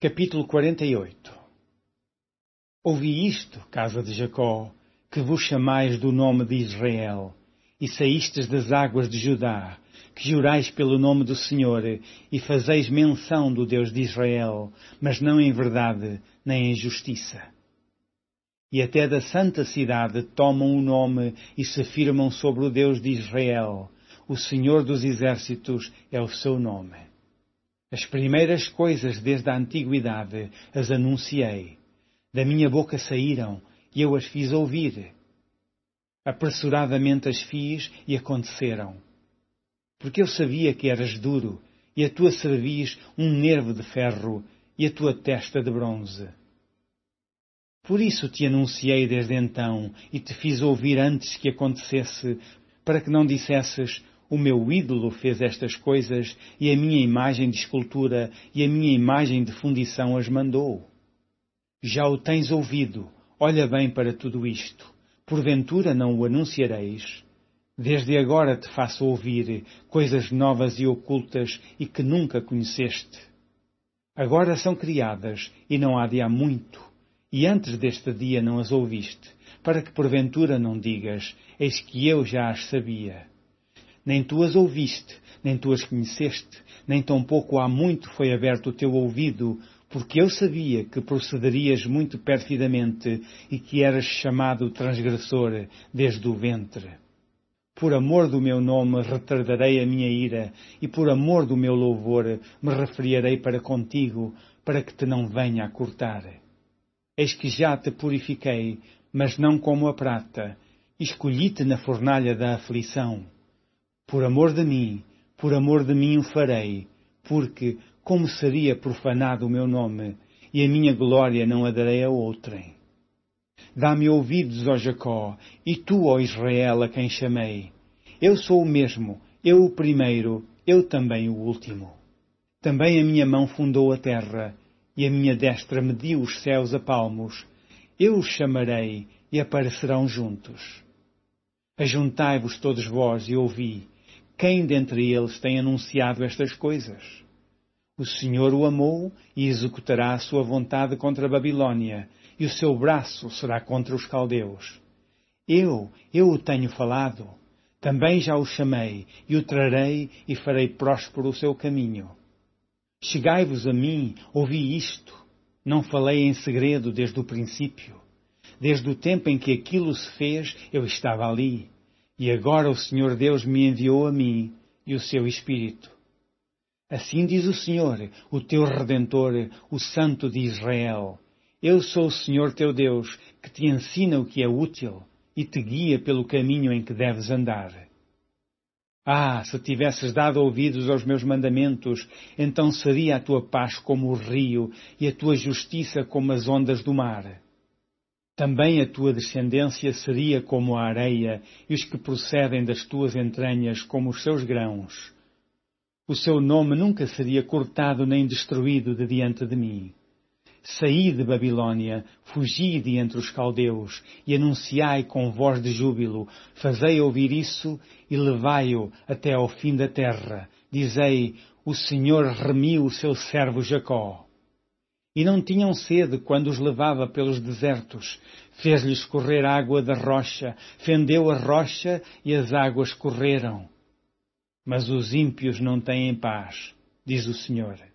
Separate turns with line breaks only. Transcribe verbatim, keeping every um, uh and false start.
Capítulo quarenta e oito. Ouvi isto, casa de Jacó, que vos chamais do nome de Israel, e saístes das águas de Judá, que jurais pelo nome do Senhor, e fazeis menção do Deus de Israel, mas não em verdade, nem em justiça. E até da santa cidade tomam o nome e se firmam sobre o Deus de Israel. O Senhor dos exércitos é o seu nome. As primeiras coisas desde a antiguidade as anunciei. Da minha boca saíram e eu as fiz ouvir. Apressuradamente as fiz e aconteceram. Porque eu sabia que eras duro e a tua cerviz um nervo de ferro e a tua testa de bronze. Por isso te anunciei desde então e te fiz ouvir antes que acontecesse, para que não dissesses: o meu ídolo fez estas coisas, e a minha imagem de escultura e a minha imagem de fundição as mandou. Já o tens ouvido, olha bem para tudo isto. Porventura não o anunciareis? Desde agora te faço ouvir coisas novas e ocultas e que nunca conheceste. Agora são criadas e não há de há muito, e antes deste dia não as ouviste, para que porventura não digas: eis que eu já as sabia. Nem tu as ouviste, nem tu as conheceste, nem tampouco há muito foi aberto o teu ouvido, porque eu sabia que procederias muito perfidamente e que eras chamado transgressor desde o ventre. Por amor do meu nome retardarei a minha ira, e por amor do meu louvor me refriarei para contigo, para que te não venha a cortar. Eis que já te purifiquei, mas não como a prata, e escolhi-te na fornalha da aflição. Por amor de mim, por amor de mim o farei, porque como seria profanado o meu nome, e a minha glória não a darei a outrem. Dá-me ouvidos, ó Jacó, e tu, ó Israel, a quem chamei. Eu sou o mesmo, eu o primeiro, eu também o último. Também a minha mão fundou a terra, e a minha destra mediu os céus a palmos. Eu os chamarei, e aparecerão juntos. Ajuntai-vos todos vós e ouvi. Quem dentre eles tem anunciado estas coisas? O Senhor o amou e executará a sua vontade contra a Babilônia, e o seu braço será contra os caldeus. Eu, eu o tenho falado. Também já o chamei, e o trarei e farei próspero o seu caminho. Chegai-vos a mim, ouvi isto. Não falei em segredo desde o princípio. Desde o tempo em que aquilo se fez, eu estava ali. E agora o Senhor Deus me enviou a mim e o seu Espírito. Assim diz o Senhor, o teu Redentor, o Santo de Israel. Eu sou o Senhor teu Deus, que te ensina o que é útil e te guia pelo caminho em que deves andar. Ah, se tivesses dado ouvidos aos meus mandamentos, então seria a tua paz como o rio e a tua justiça como as ondas do mar. Também a tua descendência seria como a areia, e os que procedem das tuas entranhas como os seus grãos. O seu nome nunca seria cortado nem destruído de diante de mim. Saí de Babilônia, fugi de entre os caldeus, e anunciai com voz de júbilo, fazei ouvir isso e levai-o até ao fim da terra. Dizei: o Senhor remiu o seu servo Jacó. E não tinham sede quando os levava pelos desertos. Fez-lhes correr água da rocha, fendeu a rocha e as águas correram. Mas os ímpios não têm paz, diz o Senhor.